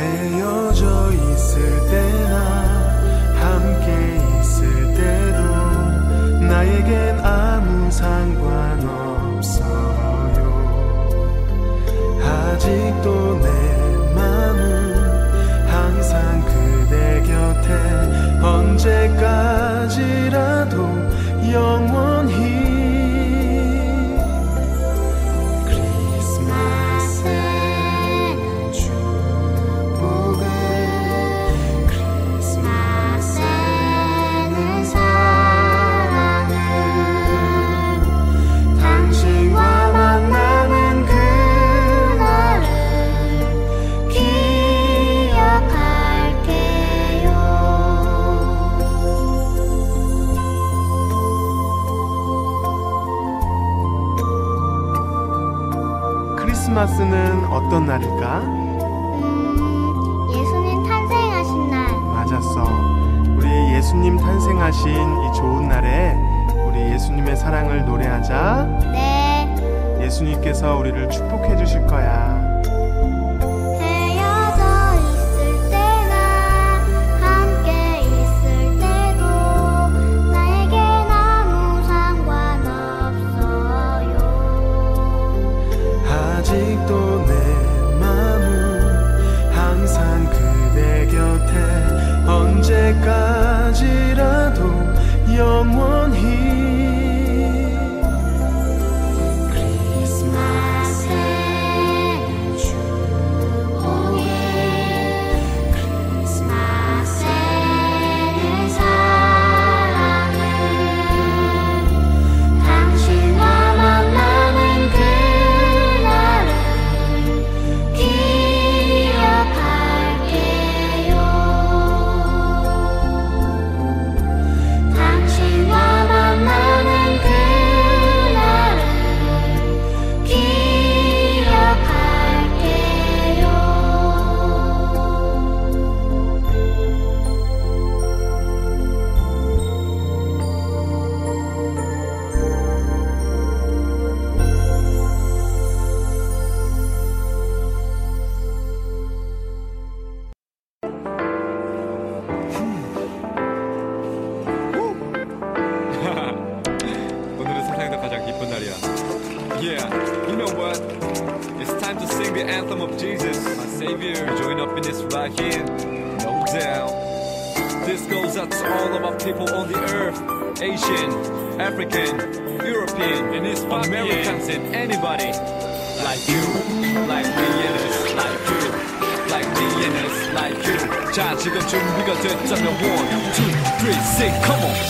헤어져 있을 때나 함께 있을 때도 나에겐 아무 상관없어요. 아직도 내 맘은 항상 그대 곁에 언제까지라도 영원히 크리스마스는 어떤 날일까? 예수님 탄생하신 날. 맞았어. 우리 예수님 탄생하신 이 좋은 날에 우리 예수님의 사랑을 노래하자. 네. 예수님께서 우리를 축복해 주실 거야. 아직도 내 맘은 항상 그대 곁에 언제까지라도 영원히 Asian, African, European, and Americans, and anybody like you, like me and us, like you, like me and us, like you. 자, 지금 준비가 됐다면 1, 2, 3, say, come on.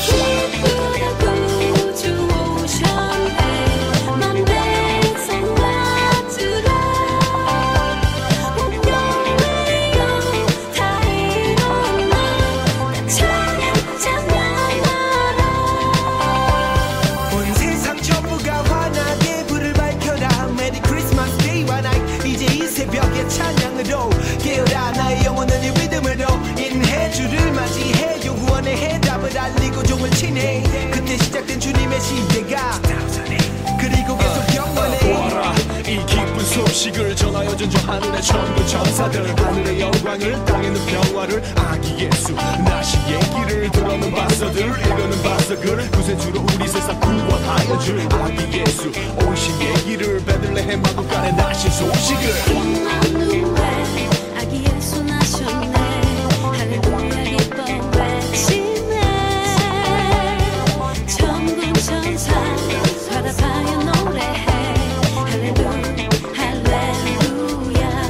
찬양으로 깨어라 나의 영혼을 이 믿음으로 인해주를 맞이해요 구원의 해답을 알리고 종을 치네 그때 시작된 주님의 시대가 그리고 계속 영원해 보아라 이 기쁜 소식을 전하여 전저 하늘의 천군 천사들 하늘의 영광을 땅에는 평화를 아기 예수 나시의 길을 들어는 바서들 이거는 바서글 구세주로 우리 세상 구원하여 줄 아기 예수 오신 얘기를 베들레헴 마구간에 나신 소식을 아기 예수 나셨네 할렐루야 기뻐 외치네 천군 천사 바라봐요 노래해 할렐루야 할렐루야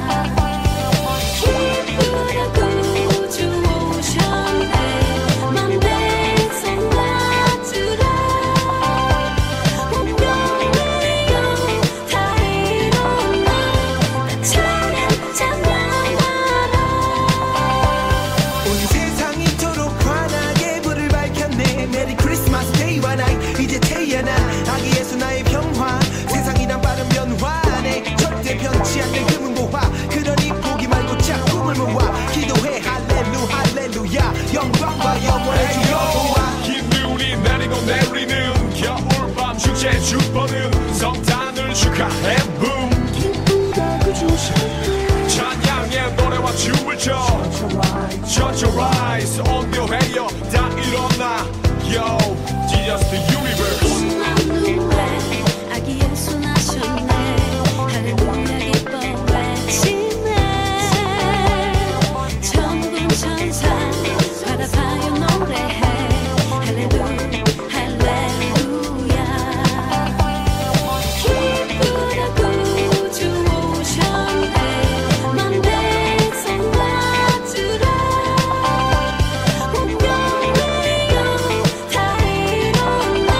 기쁘려 구주 오셨네 맘 백성 맞으라 운명이여 다 일어나 찬양하라 온 세상 이토록 환하게 불을 밝혔네 메리 크리스마스 데이와 나잇 이제 태어난 아기 예수 나의 평화 세상이란 빠른 변화네 절대 변치 않는 금은보화 그러니 포기 말고 짝 꿈을 모아 기도해 할렐루 할렐루야 영광과 영원의 주 여호와 기운이 내리고 내리는 겨울밤 축제 축복은 성탄을 축하해 붐 기쁘다 그 주신 찬양의 노래와 춤을 춰 Shut your eyes 온교해요 다 일어나 Yo Jesus the universe 만누에 아기 예수 나셨네 할렐루야 기뻐 외치네 천군 천사 바라봐요 노래해 할렐루야 할렐루야 기쁘다 구주 오셨네 맘 백성 맞으라 운명이여 다 일어나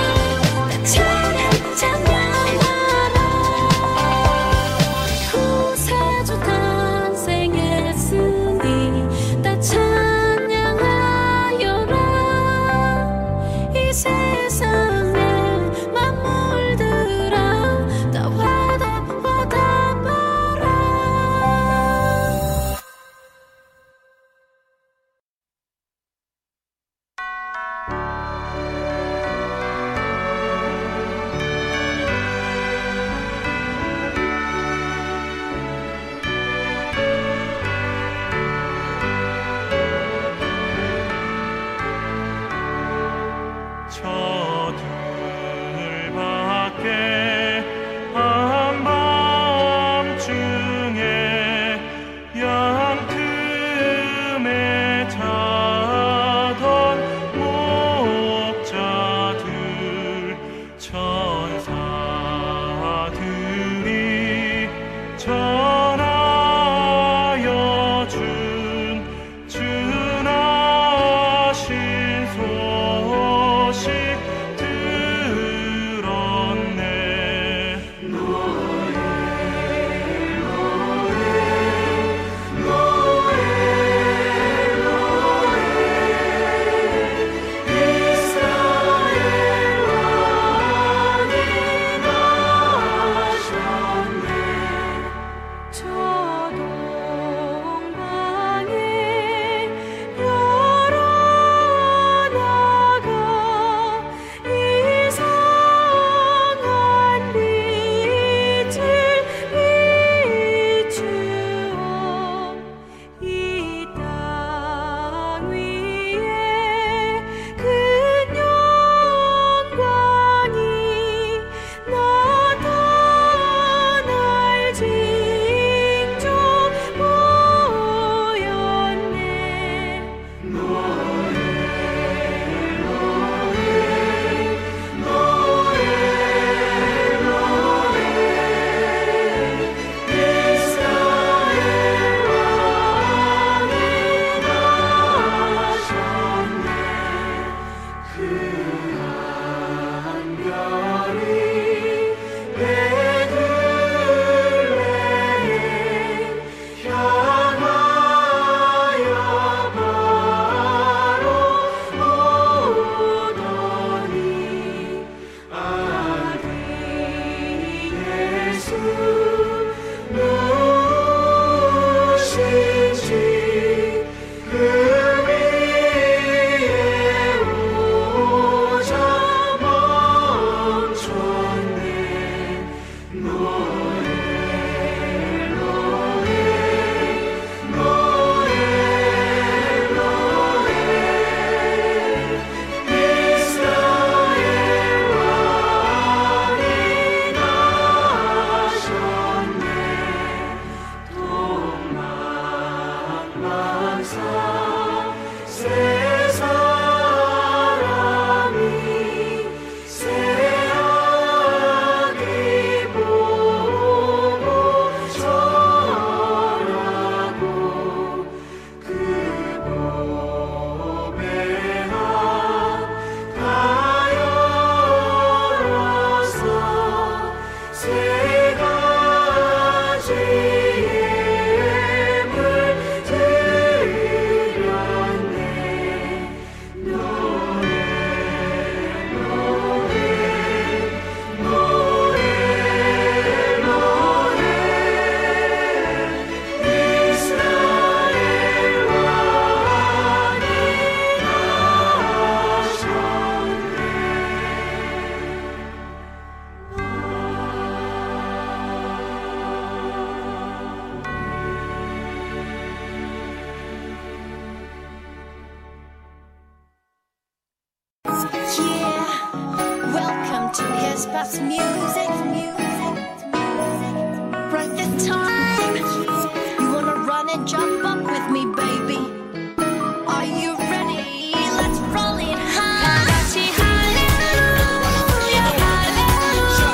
It's Pop's music. Right this time, you wanna run and jump up with me, baby? Are you ready? Let's roll it high. 다 같이 할렐루야, 할렐루야,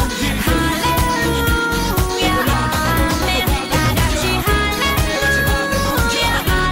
할렐루야, 아멘. 다 같이 할렐루야,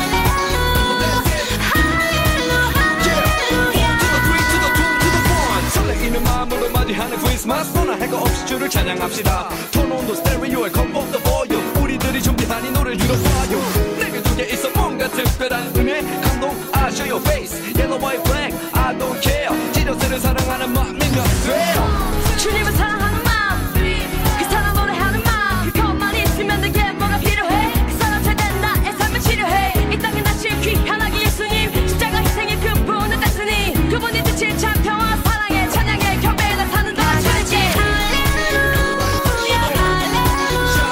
할렐루야, 설레이는 마음으로 맞이하는 크리스마스 너나 해가 없이 주를 찬양합시다. 톤온도 스테레오에 컴 업 더 볼륨 우리들이 준비한 이 노래를 들어봐요. 내게 두개 있어 뭔가 특별한 은혜 감동 I show your face yellow white flag I don't care 지저스를 사랑하는 마음이면 돼요. 주님을 사랑하는 마음, 그 사랑 노래하는 마음, 그것만 있으면 내게 뭐가 필요해? 그 사랑 잘된 나의 삶을 치료해. 이 땅에 나실 귀한하기 예수님 십자가 희생의 그분을 땄으니 그분이 주신 참 평화 사랑의 찬양의 경배에 나 사는 동안 주님께 할렐루야, 할렐루야,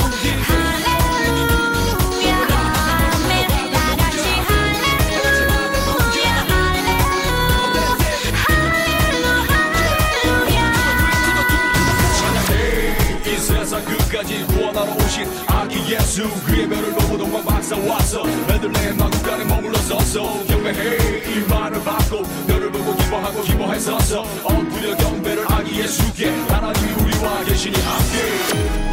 할렐루야, 아멘. 다 같이 할렐루야, 할렐루야, 이 세상 끝까지 구원하러 오신 아기 예수 그의 별을 보고 동방 박사 왔어 베들레헴 마구간에 머물러 서서 경배해 이 말을 받고 너를 보고 기뻐하고 기뻐했었어 엎드려 경배를 아기 예수께 하나님이 우리와 계시니 함께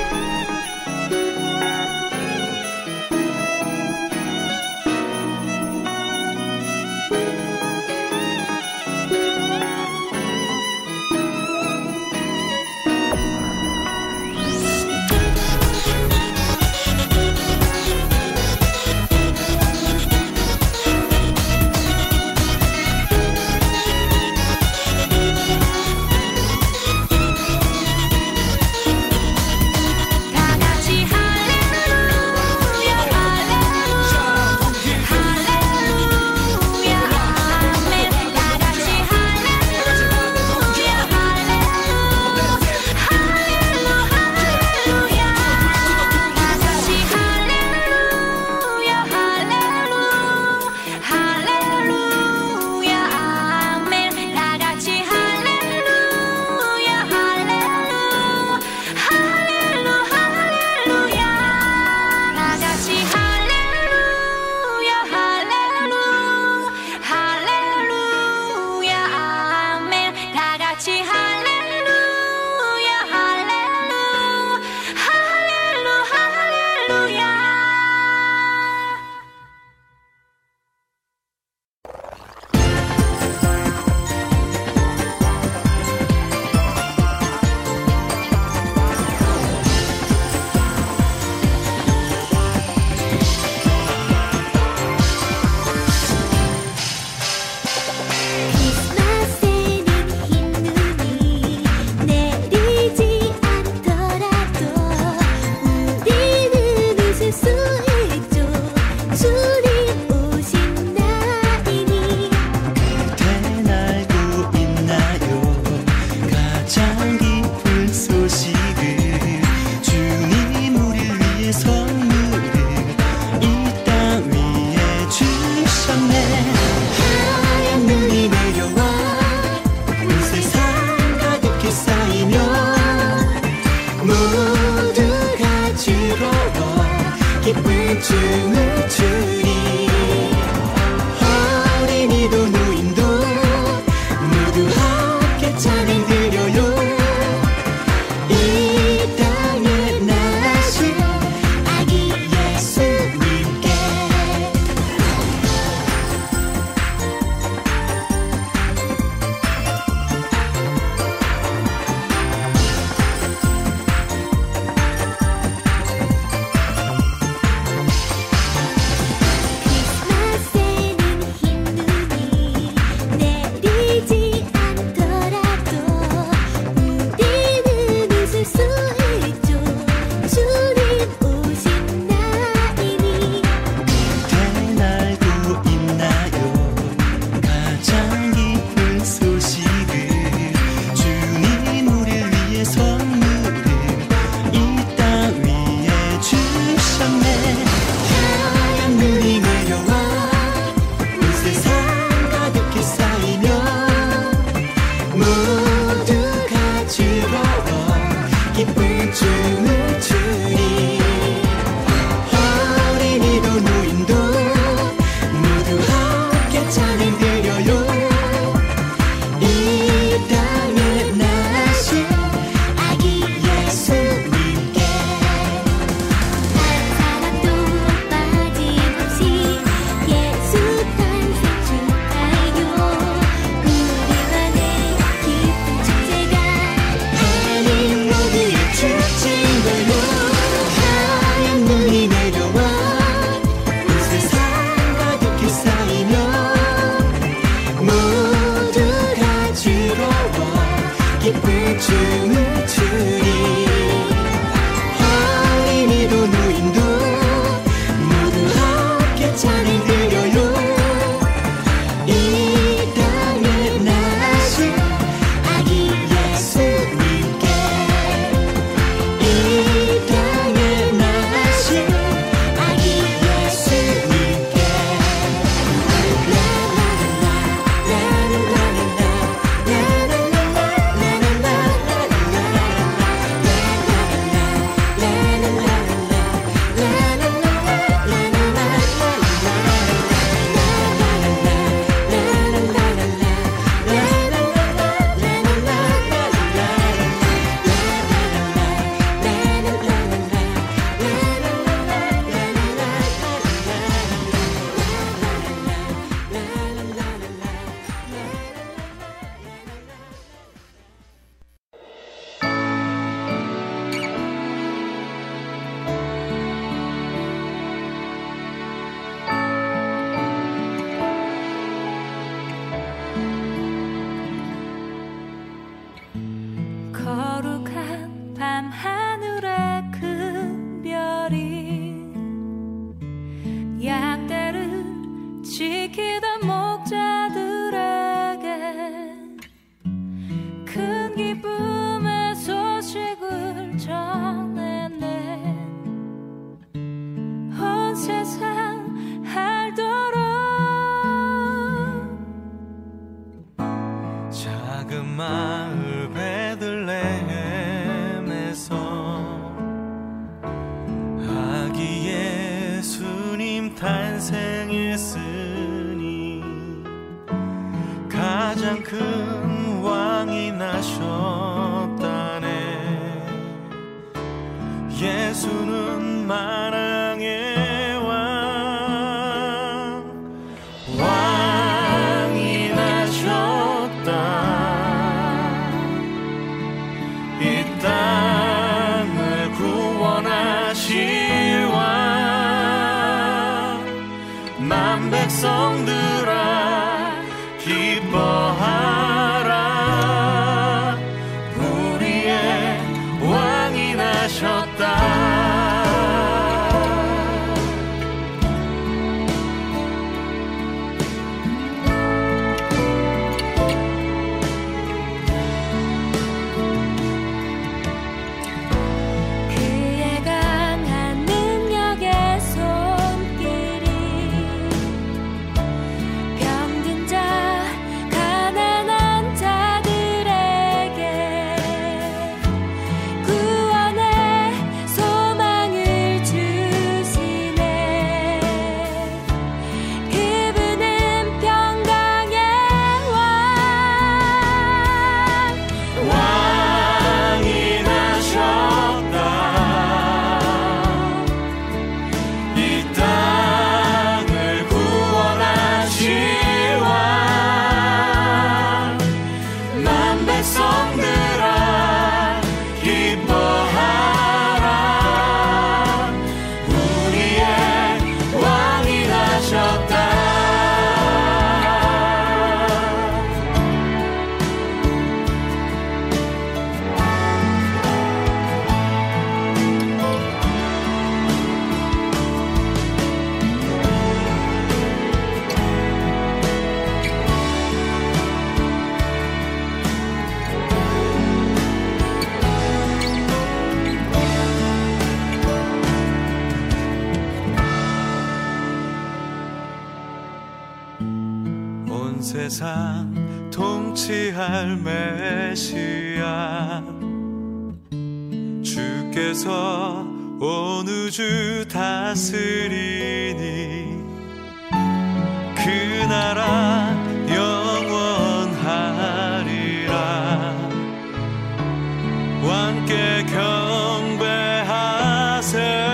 춤을 추니 어린이도 노인도 모두 함께 찬양 드려요. 이 땅에 나신 아기 예수님께 지키던 목자들에게 큰 기쁨의 소식을 전했네. 온 세상 알도록 작은 마을 베들레헴에서 아기 예수님 탄생했으니 가장 큰 왕이 나셨다네. 예수는 만왕의 왕이 나셨다. 이 땅을 구원하실 왕, 만 백성들아 기뻐하라. 우리의 왕이 나셨다. 그의 강한 능력의 손길이 병든 자 가난한 자들에게 구원의 소망을 주시네. 그분은 평강의 왕이 나셨다. 이 땅을 구원하실 왕, 만 백성들아 기뻐하라. 우리의 왕이 나셨다. 온 세상 통치할 메시아, 주께서 온 우주 다스리니 그 나라 영원하리라. 왕께 경배하세.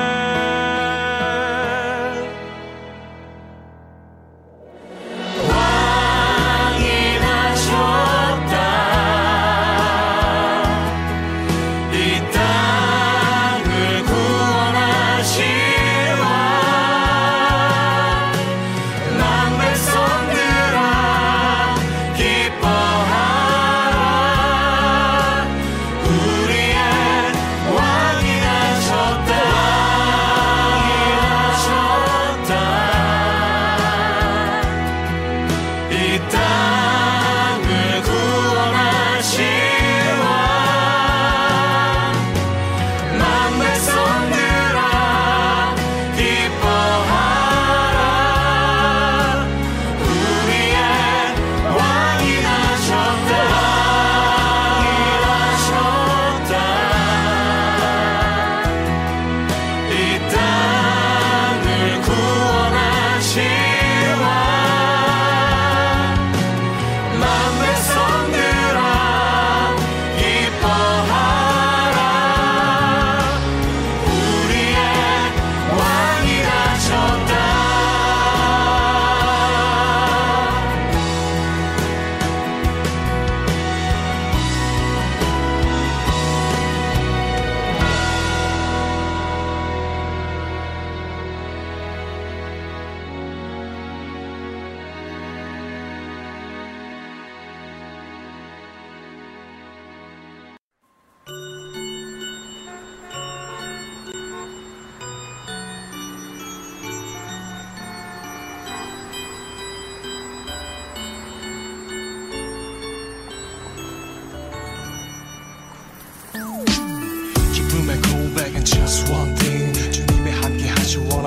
왕이 나셨다. 이 땅을 구원하실 왕,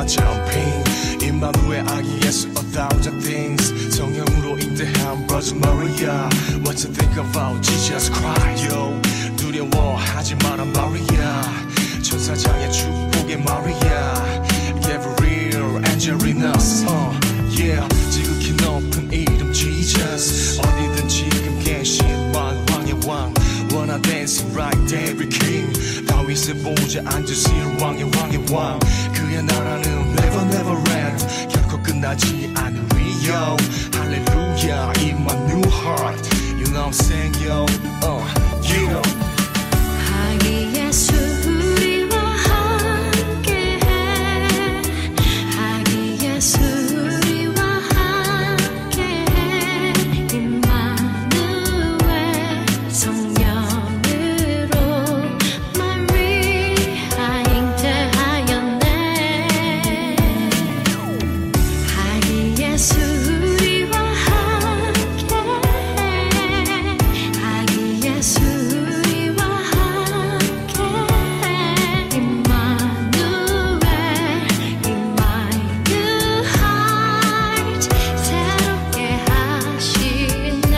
jumping 임마누엘 아기 예수 1,000 things 성령으로 인대한 Virgin Maria What you think about Jesus Christ yo 두려워하지 마라 Maria 천사장의 축복의 Maria Gabriel Angelinas yeah 지극히 높은 이름 Jesus 어디든 지금 계신 만왕의 왕 Wanna dance like David King 다윗의 보좌 앉으실 왕의 왕 그의 나라는 never never end 결코 끝나지 않으리요 할렐루야 in my new heart you know I'm saying yo you know 아기 예수 우리와 함께해 아기 예수 우리와 함께해 임마누엘 성령으로 마리아 잉태하였네 아기 예수 우리와 함께해 아기 예수 우리와 함께해 임마누엘 in my new heart 새롭게 하시네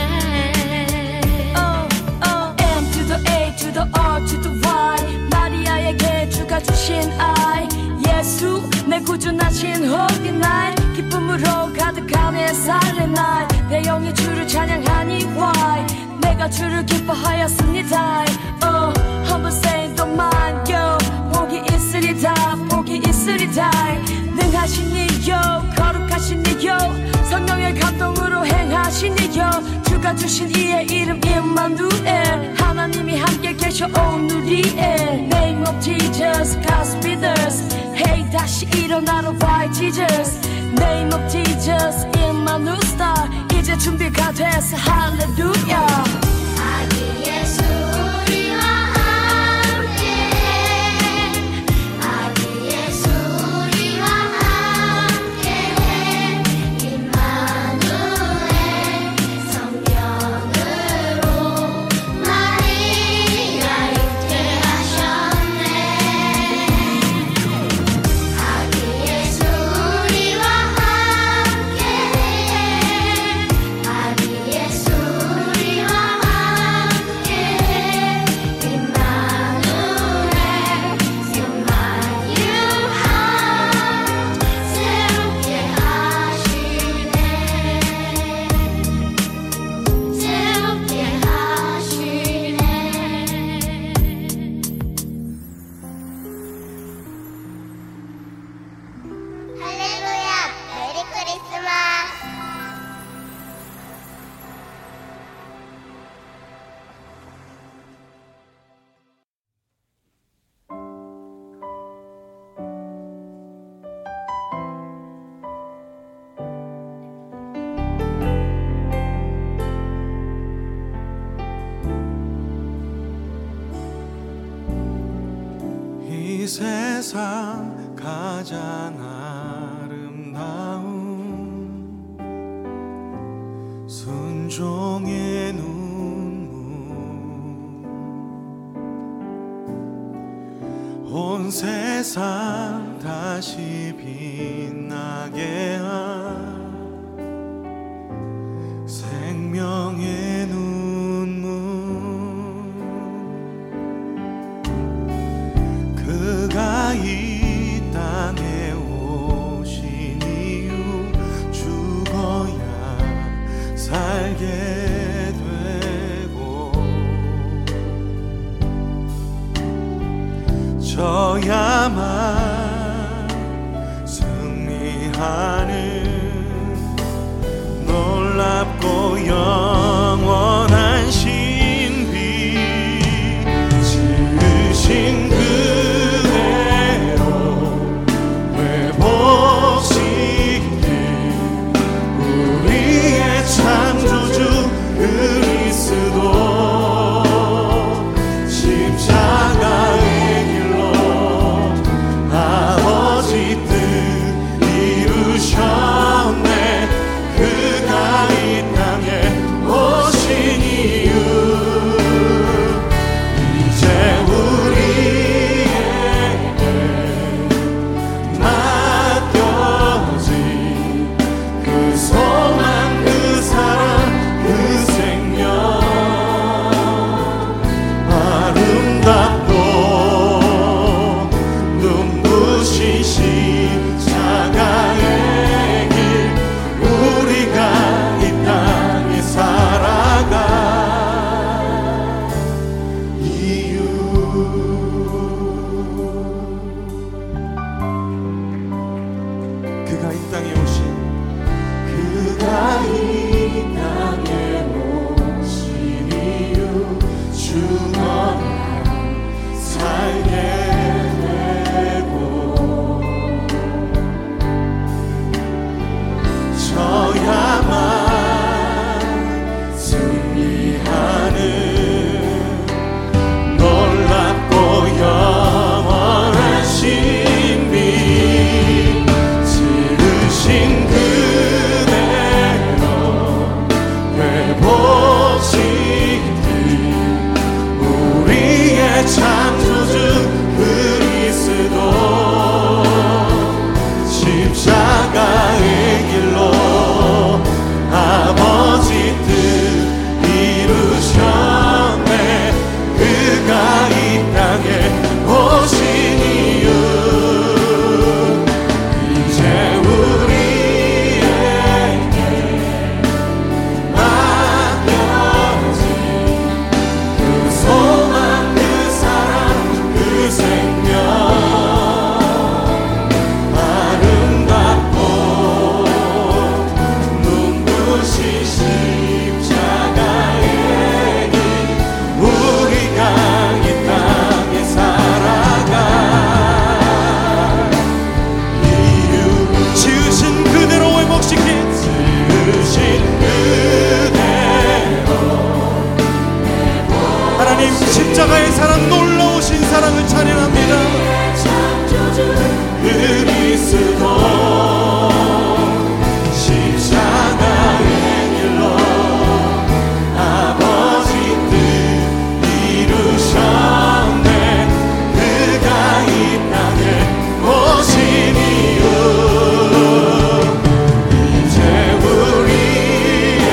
M to the A to the R to the Y 마리아에게 주가 주신 아이 예수 내 구주나신 holy night 기쁨으로 가득한 햇살의 날 대영이 주를 찬양하니 why 내가 주를 기뻐하였습니다 humble saint don't mind yo 복이 있으리다 복이 있으리다 능하신 이요 거룩하신 이요 성령의 감동으로 행하신 이요 주가 주신 이의 이름 임마누엘 하나님이 함께 계셔 오늘이에 Name of Jesus Gospelers Hey 다시 일어나라 why Jesus Name of Jesus 임마누엘 star 이제 준비가 됐어 할렐루야 아기 예수 우리와 함께해 아기 예수 우리와 함께해 임마누엘 성령으로 마리아 잉태하셨네 아기 예수 우리와 함께해 아기 예수 우리와 함께해 임마누엘 in my new heart 새롭게 하시네 새롭게 하시네 할렐루야. 메리 크리스마스. 이 세상 가장 아름다운 순종의 눈물 온 세상 다시 빛나게 한 생명의 눈물 그가 이 땅에 오신 이유 죽어야 살게 되고 져야만 승리하는 놀랍고 영원한 신비 지으신 그대로 회복시킨 우리의 창조주 그리스도 십자가의 길로 아버지 뜻 이루셨 그가 이 땅에 오신 그가 이 땅에 오신 이유 죽어야 살게 되고 져야만 승리하는 놀랍고 영원한 신비 지으신 그대로 회복시키 우리의 창조주 그리스도 십자가의 길로 아버지 뜻 이루셨네 그가 이 땅에 오신 이유 이제 우리에게 맡겨진 그 소망 그 사랑 그 생명 아름답고 눈부신 십자가의 길 우리가 이 땅에 살아갈 이유 지으신 그대로 회복시킨 지으신 그대로 하나님 십자가의 사랑 놀라우신 사랑을 찬양합니다 그리스도 십자가의 길로 아버지 뜻 이루셨네 그가 이 땅에 오신 이유 이제 우리에게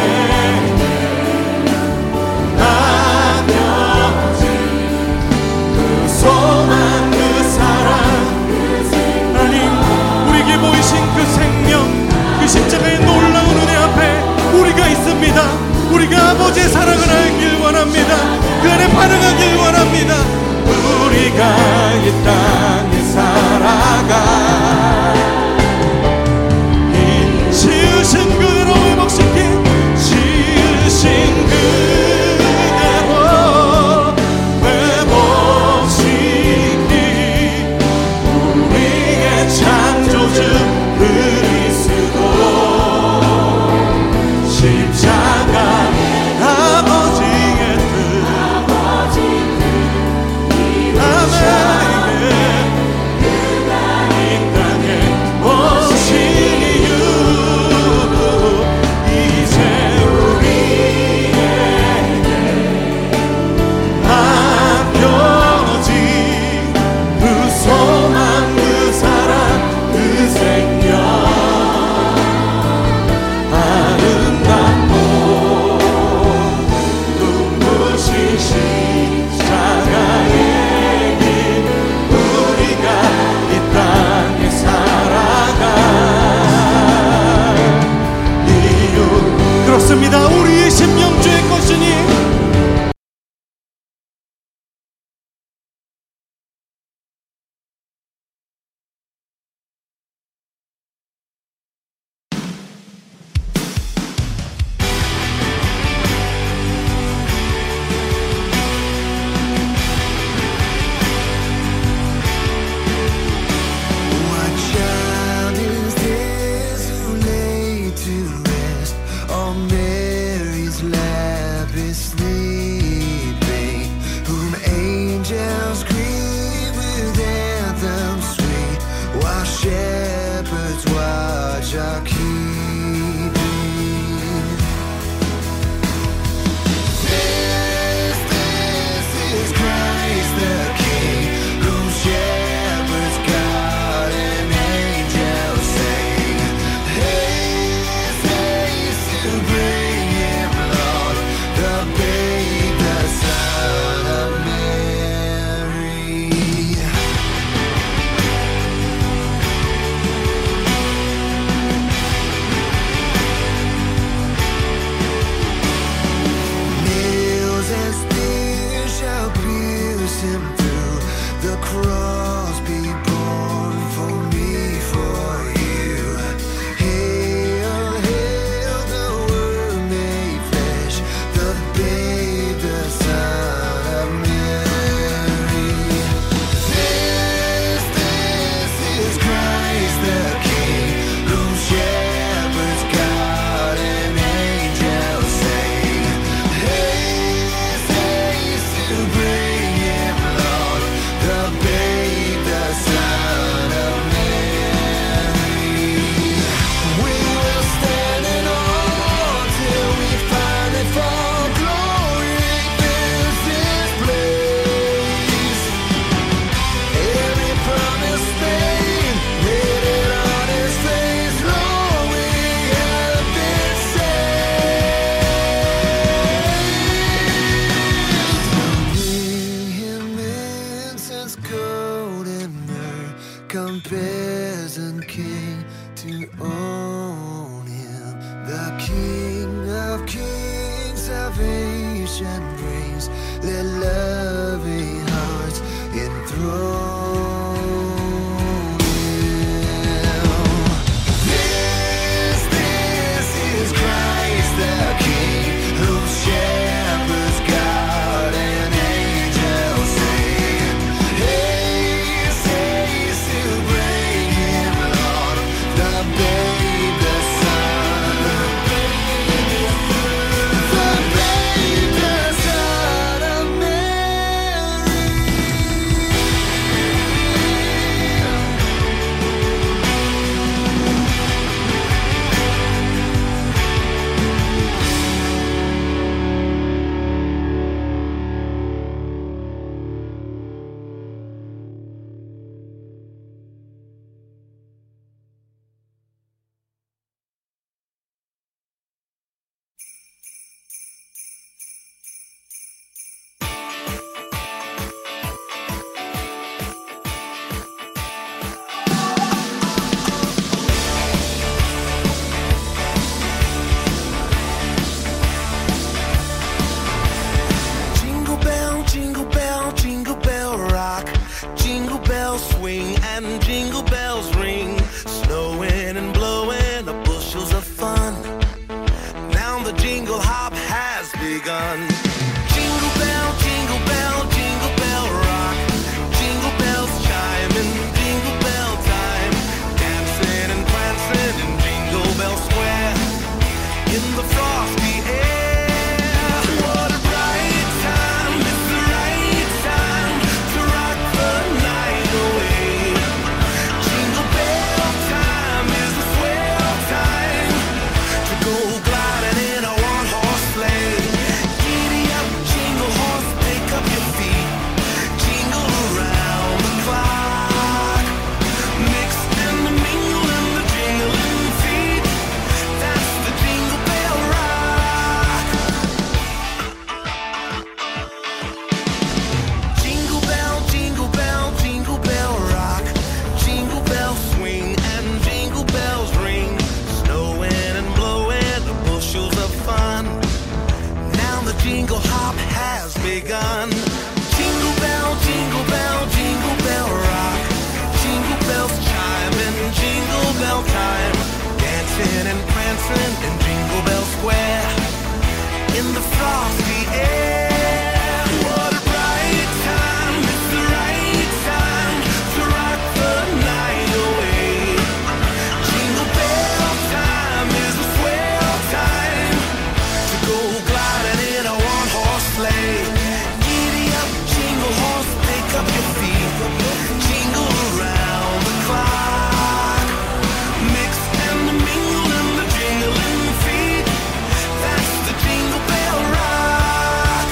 맡겨진 그 소망 그 사랑 하나님 우리에게 보이신 그 생명 그 십자가의 놀라운 은혜 앞에 우리가 있습니다 우리가 아버지의 사랑을 알길 원합니다 그 안에 반응하길 원합니다 우리가 이 땅에 살아가 이 지으신 그대로 회복시킨 지으신 그대로 회복시킨 우리의 창조주 그리스도 십자가 아버지의 뜻 아멘 이 땅에 오신 이유 이제 우리에게 맡겨진 그 소망 그 사랑 그 생명 아름답고 눈부신 십자가의 길 우리가 이 땅에 살아갈 이유 그렇습니다 우리의 심령 주의 것이니 What child is this who laid to rest on Mary's lap is sleeping, whom angels greet with anthems sweet, while shepherds watch our keeping. This is Christ the King, whom shepherds guard and angels sing. Haste, haste to bring him, Lord, the babe, the Son of Mary. ocean breeze, let loving hearts enthrone him. This is Christ the King, whose shepherds guard and angels sing. Haste, haste to bring him, Lord, the babe, the Son, the babe, the Son of Mary. Jingle bell rock, jingle bells swing and jingle bells ring, snowing and blowing up bushels of fun. Now the jingle hop has begun. Jingle bell, jingle bell, jingle bell rock, jingle bells chime in jingle bell time, dancing and prancing in Jingle Bell Square in the frosty air. What a bright time, it's the right time to rock the night away. Jingle bell time is the swell time to go gliding in a one-horse sleigh. Giddy up, jingle horse, pick up your feet, jingle around the clock, mix and mingle in the jingling feet. That's the Jingle Bell Rock. Jingle bell, jingle bell, jingle bell rock, jingle bells swing and jingle bells ring, snowing and blowing the bushels of fun. Now the jingle hop has begun. Jingle bell, jingle bell, jingle bell rock, jingle bells chime in jingle bell time, dancing and prancing in Jingle Bell Square in the frosty air. What a bright time, it's the right time to rock the night away. Jingle bell time is the swell time to go gliding in a one-horse sleigh. Giddy up, jingle horse, pick up your feet, jingle around the clock, mix and mingle in the jingling feet. That's the Jingle Bell Rock.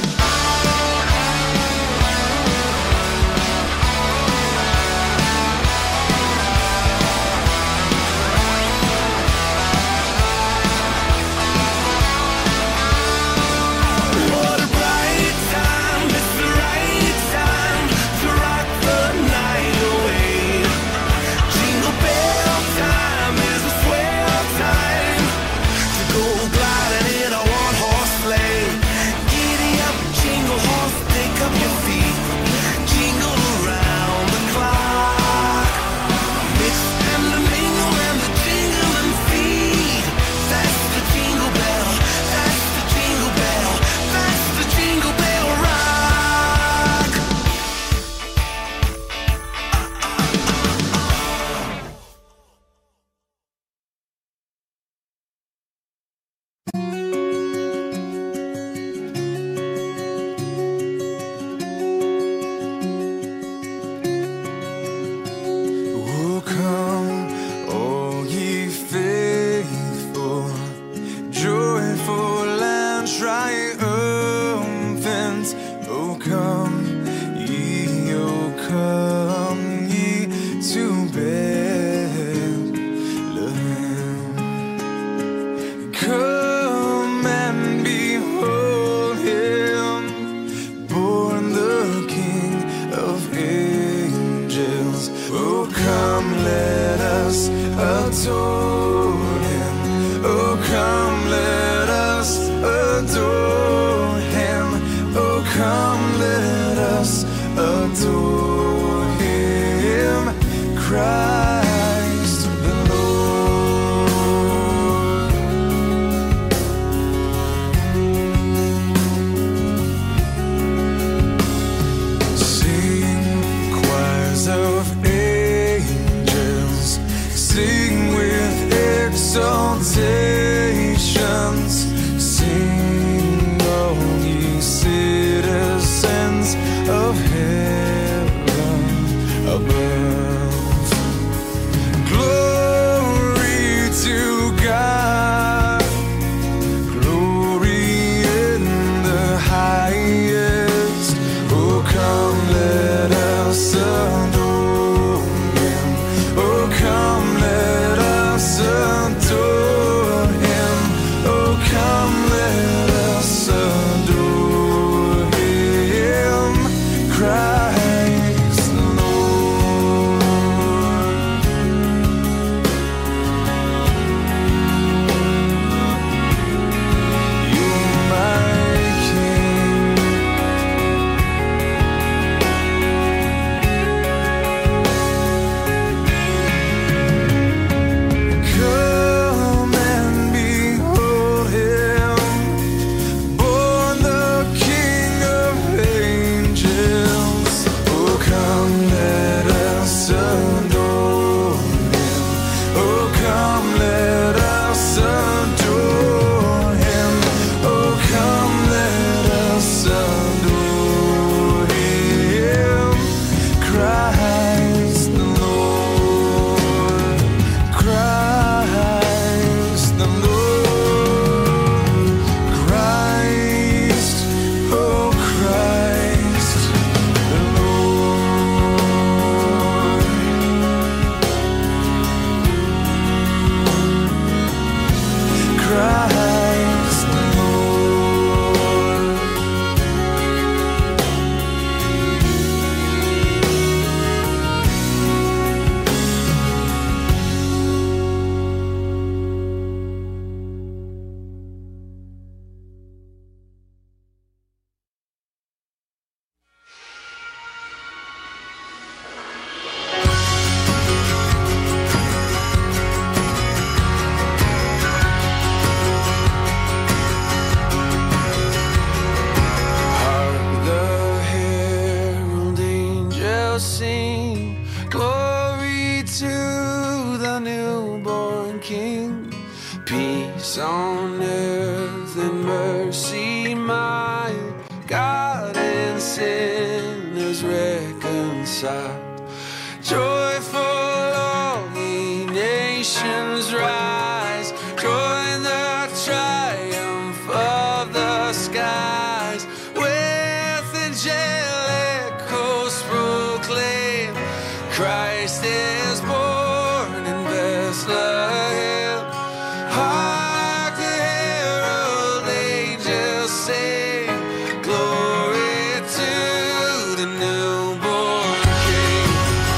What a bright time, it's the right time to rock the night away. Jingle bell time is a swell time to go gliding in a one-horse sleigh. Giddy up, jingle horse, pick up your feet, jingle around the clock, mix and mingle and the jingling feet. That's the Jingle Bell, that's the Jingle Bell, that's the Jingle Bell Rock. Oh, come, all ye faithful, joyful and triumphant. Oh, come ye to Bethlehem. Come and behold him, born the King of angels. Oh, come, let us adore him. Oh, come, let us adore him. sing with exaltations. Sing, all ye citizens of heaven above. Glory to God, glory in the highest. Oh, come, let us adore Him. Oh, come, let us adore Him. Oh, come, let us adore Him. Christ the Lord. You're my King. Come and behold Him, born the King of angels. Oh, come, let us adore Him. Oh, come, let us adore Him. Oh, come, let us adore Him. Christ the Lord. Christ the Lord. Christ, oh Christ the Lord. Christ the Lord. Hark the herald angels sing, glory to the newborn King. Peace on earth and mercy mild, God and sinners reconciled. Joyful all ye nations rise, join the triumph of the skies. With angelic hosts proclaim, Christ is born in Bethlehem. Hark the herald angels sing, glory to the newborn King.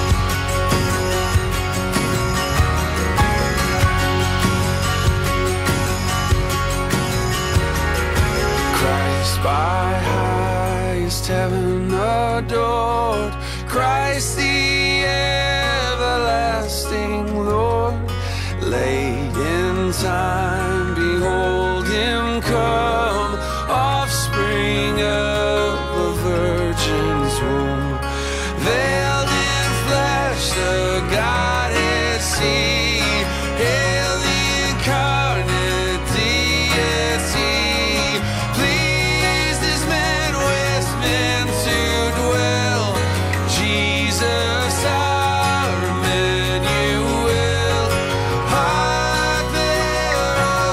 Christ by highest heaven adored, Christ the everlasting Lord. Late in time, behold Him come, offspring of a virgin's womb. Veiled in flesh, the Godhead see, hail the incarnate deity. Pleased His men with men to dwell, Jesus our Emmanuel. Hark the herald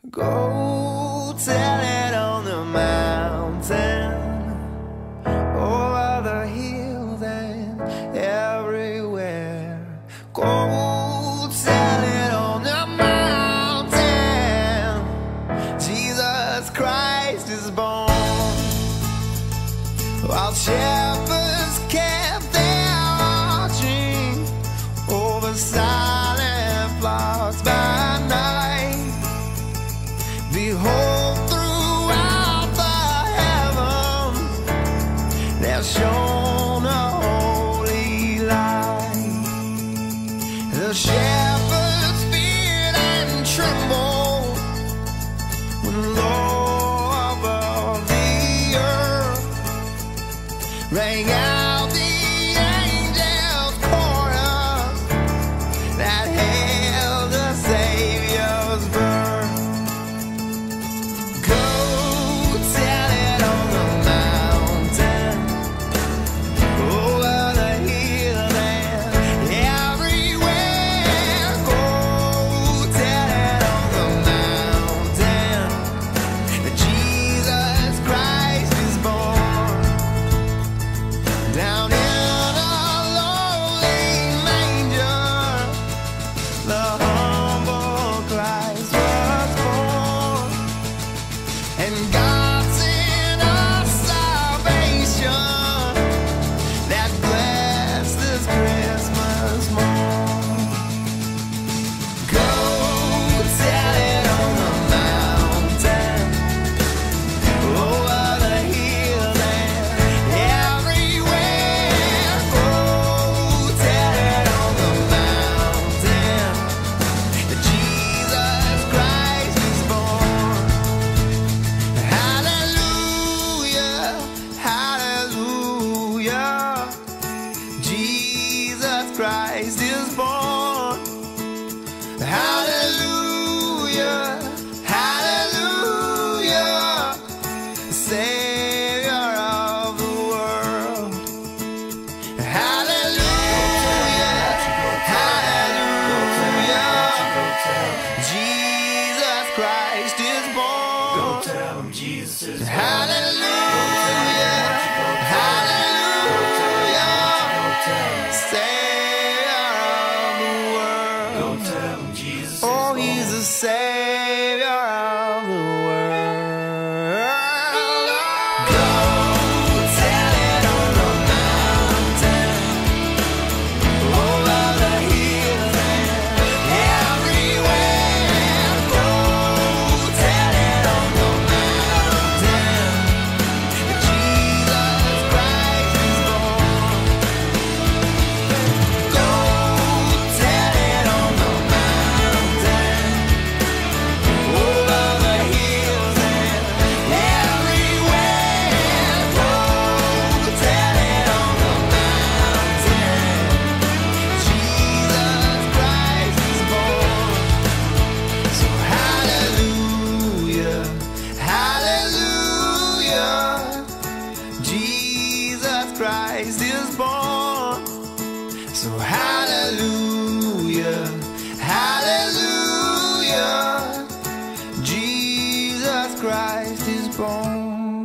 Go tell it on the mountain, over the hills and everywhere. Go tell it on the mountain, Jesus Christ is born. While shepherds kept their watching over silent flocks by night, behold, throughout the heavens there shone a holy light. The shepherds feared and trembled when low above the earth rang out the angels' chorus that hailed the Savior's birth. Go tell it on the mountain, over the hill and everywhere. Go tell it on the mountain that Jesus Christ is born. Down in a lowly manger, the humble Christ was born. And God sent us salvation that blessed this Christmas morn. Go tell it on the mountain, over the hill and everywhere. Go tell it on the mountain that Jesus Christ is born. Hallelujah, hallelujah, Jesus Christ is born. Hallelujah, hallelujah, Savior of the world. Hallelujah, hallelujah, Jesus Christ is born. Go tell him Jesus is born. Hallelujah, hallelujah, Savior of the world. Go tell him Jesus is born. Oh, he's the Savior of the world. Go tell it on the mountain, over the hill and everywhere. Go tell it on the mountain that Jesus Christ is born. Go tell it on the mountain, over the hills and everywhere. Go tell it on the mountain, Jesus Christ is born. So hallelujah, hallelujah, Jesus Christ is born. So hallelujah, hallelujah, Jesus Christ is born.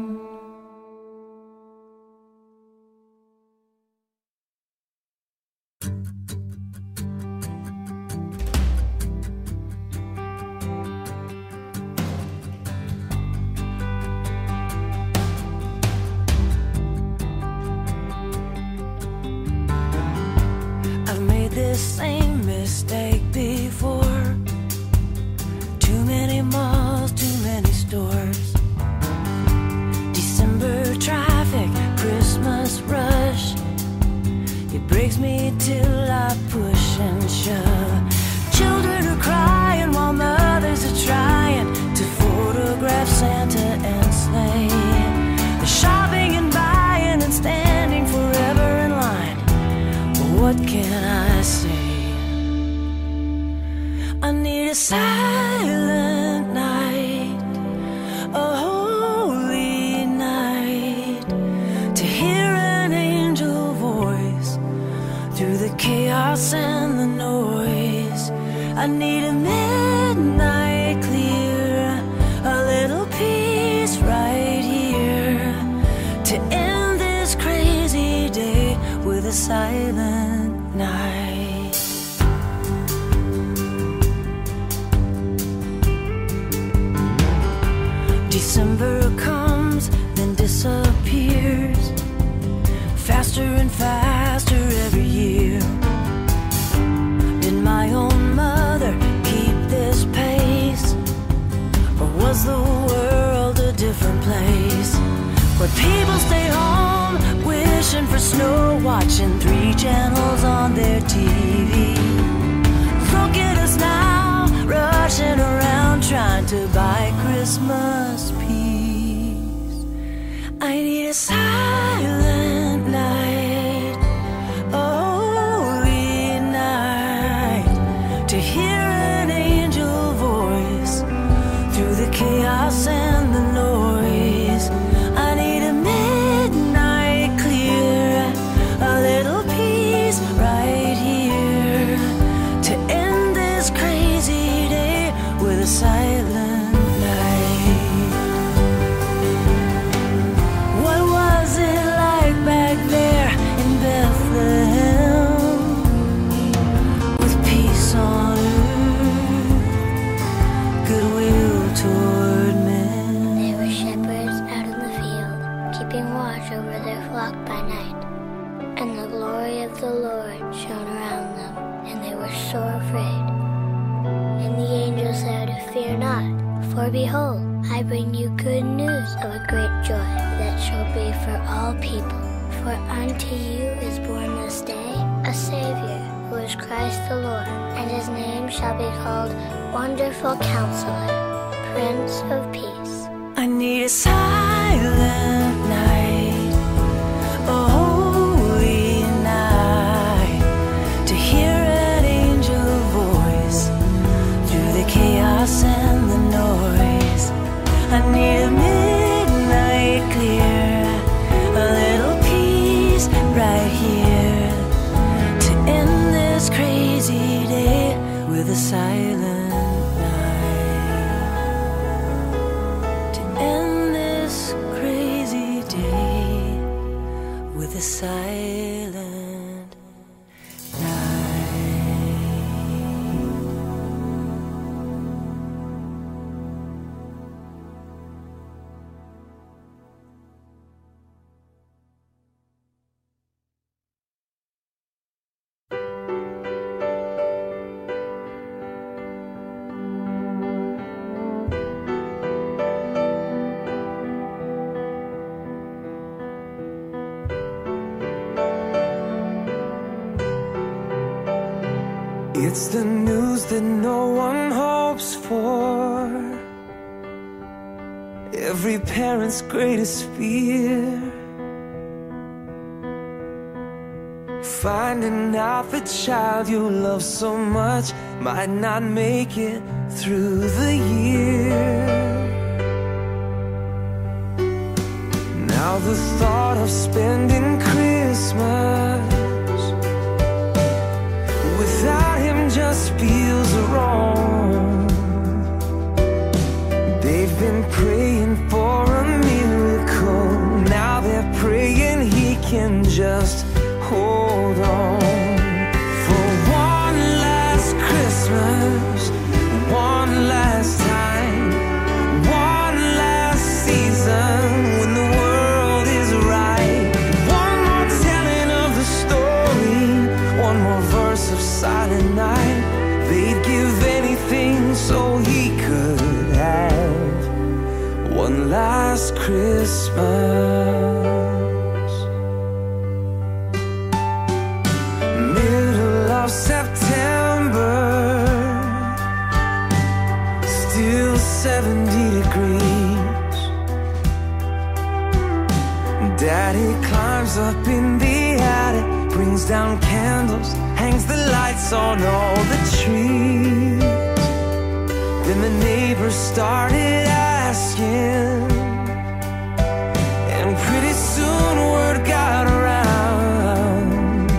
I've made this same mistake before. Too many malls, too many stores. December traffic, Christmas rush. It breaks me till I push and shove. Children are crying while mothers are trying to photograph Santa and sleigh. They're shopping and buying and standing forever in line. What can I say? I need a silent night, a holy night, to hear an angel voice through the chaos and the noise. I need a midnight clear this crazy day with a silent night. December comes, then disappears, faster and faster every year. Did my own mother keep this pace, or was the world a different place, where people stay home wishing for snow, watching 3 channels on their TV? Look at us now, rushing around trying to buy Christmas peace. I need a silent night, a holy night, to hear an angel voice through the chaos and the noise. I need a midnight clear, a little peace right here, to end this crazy day with a silent night. What was it like back there in Bethlehem, with peace on earth, goodwill toward men? They were shepherds out in the field, keeping watch over their flock by night. And the glory of the Lord shone around them, and they were sore afraid. And the angel said, Fear not, for behold, I bring you good news of a great joy that shall be for all people. For unto you is born this day a Savior, who is Christ the Lord. And his name shall be called Wonderful Counselor, Prince of Peace. I need a silent night, a holy night, to hear an angel voice through the chaos and the noise. I need a midnight clear, a little peace right here, to end this crazy day with a silent night. To end this crazy day with a silent night. It's the news that no one hopes for, every parent's greatest fear, finding out the child you love so much might not make it through the year. Now the thought of spending Christmas without him just feels wrong. They've been praying for a miracle, now they're praying he can just hold on. For one last Christmas, one last time, one last season when the world is right. One more telling of the story, one more verse of Silent Night. They'd give anything so he could have one last Christmas. Middle of September, still 70 degrees. Daddy climbs up in the attic, brings down candles, hangs the lights on all the trees. Then the neighbors started asking, and pretty soon word got around.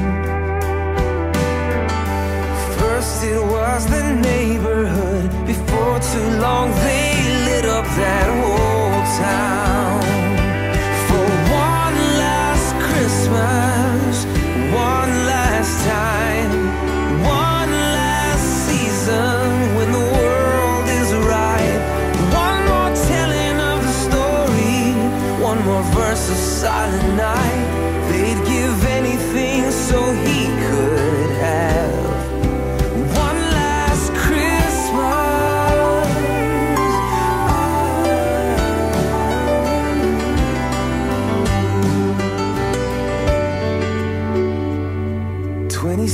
First it was the neighborhood, before too long they lit up that whole town. For one last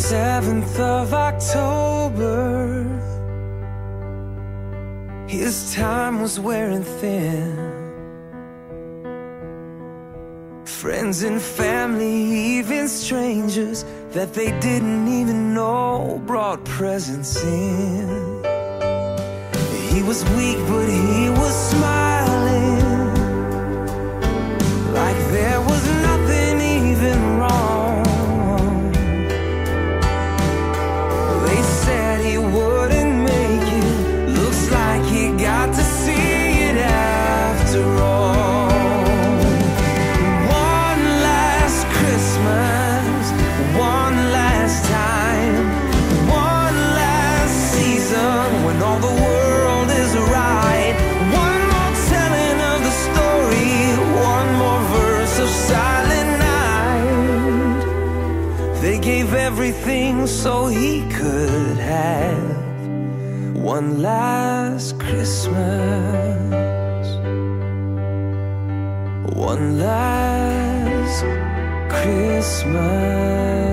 7th of October, his time was wearing thin. Friends and family, even strangers that they didn't even know, brought presents in. He was weak, but he was smiling, like there was nothing even wrong. They said he wouldn't make it, looks like he got to see it after all. One last Christmas, one last time, one last season when all the world is right. One more telling of the story, one more verse of Silent Night. They gave everything so he could have one last Christmas, one last Christmas.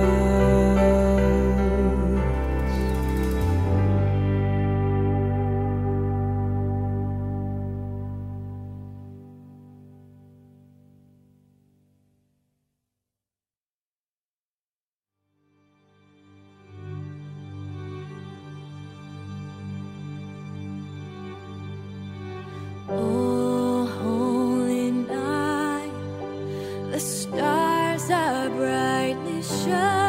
Oh, holy night, the stars are brightly shining.